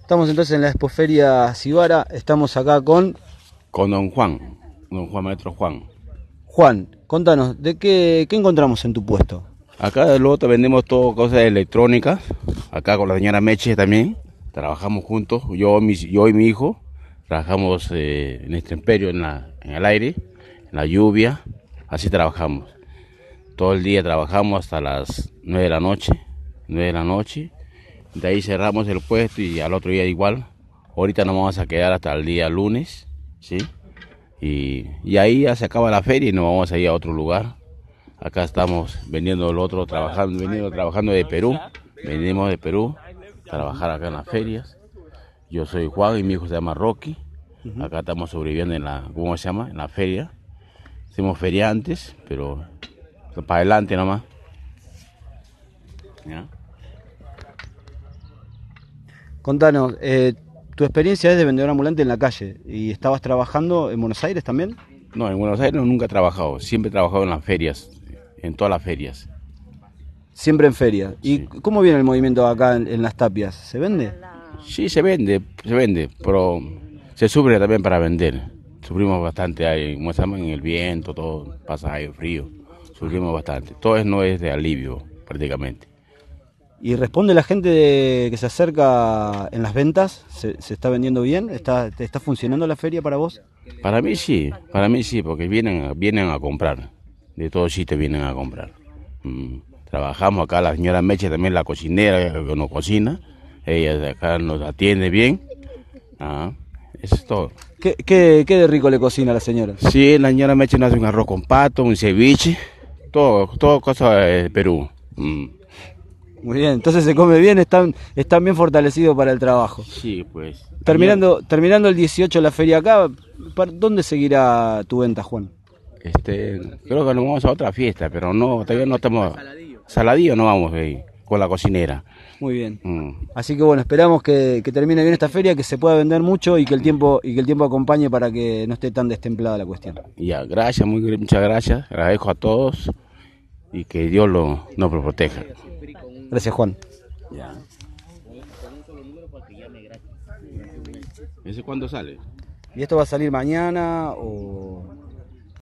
Estamos entonces en la Expoferia Cibara, estamos acá con Don Juan, maestro Juan. Juan. Contanos, ¿qué encontramos en tu puesto? Acá luego te vendemos todo cosas electrónicas, acá con la señora Meche también, trabajamos juntos, yo y mi hijo, trabajamos en este imperio, en el aire, en la lluvia, así trabajamos. Todo el día trabajamos hasta las 9 de la noche, de ahí cerramos el puesto y al otro día igual. Ahorita nos vamos a quedar hasta el día lunes, ¿sí? Y ahí ya se acaba la feria y nos vamos a ir a otro lugar. Acá estamos vendiendo el otro, trabajando de Perú. Venimos de Perú, trabajar acá en las ferias. Yo soy Juan y mi hijo se llama Rocky. Acá estamos sobreviviendo en ¿cómo se llama? En la feria. Hacemos feriantes, pero para adelante nomás. ¿Ya? Contanos, tu experiencia es de vendedor ambulante en la calle y estabas trabajando en Buenos Aires también. No, en Buenos Aires nunca he trabajado, siempre he trabajado en las ferias, en todas las ferias. Siempre en ferias. ¿Y Sí. cómo viene el movimiento acá en Las Tapias? ¿Se vende? Sí, se vende, pero se sufre también para vender. Sufrimos bastante ahí, como se llama, en el viento, todo, pasa ahí frío. Sufrimos bastante. Todo no es de alivio, prácticamente. ¿Y responde la gente que se acerca en las ventas? ¿Se está vendiendo bien? ¿Te está funcionando la feria para vos? Para mí sí, porque vienen a comprar. De todos sitios vienen a comprar. Trabajamos acá, la señora Meche también, la cocinera que nos cocina. Ella de acá nos atiende bien. Eso es todo. ¿Qué de rico le cocina a la señora? Sí, la señora Meche nos hace un arroz con pato, un ceviche, todo cosa de Perú. Muy bien, entonces se come bien, están bien fortalecidos para el trabajo. Sí, pues. Terminando el 18 la feria acá, ¿dónde seguirá tu venta, Juan? Creo que nos vamos a otra fiesta, pero no, todavía no estamos. Saladillo no vamos ahí, con la cocinera. Muy bien. Así que bueno, esperamos que termine bien esta feria, que se pueda vender mucho y que el tiempo acompañe para que no esté tan destemplada la cuestión. Ya, gracias, muchas gracias. Agradezco a todos y que Dios nos proteja. Gracias, Juan. Ya. ¿Ese cuándo sale? ¿Y esto va a salir mañana o...?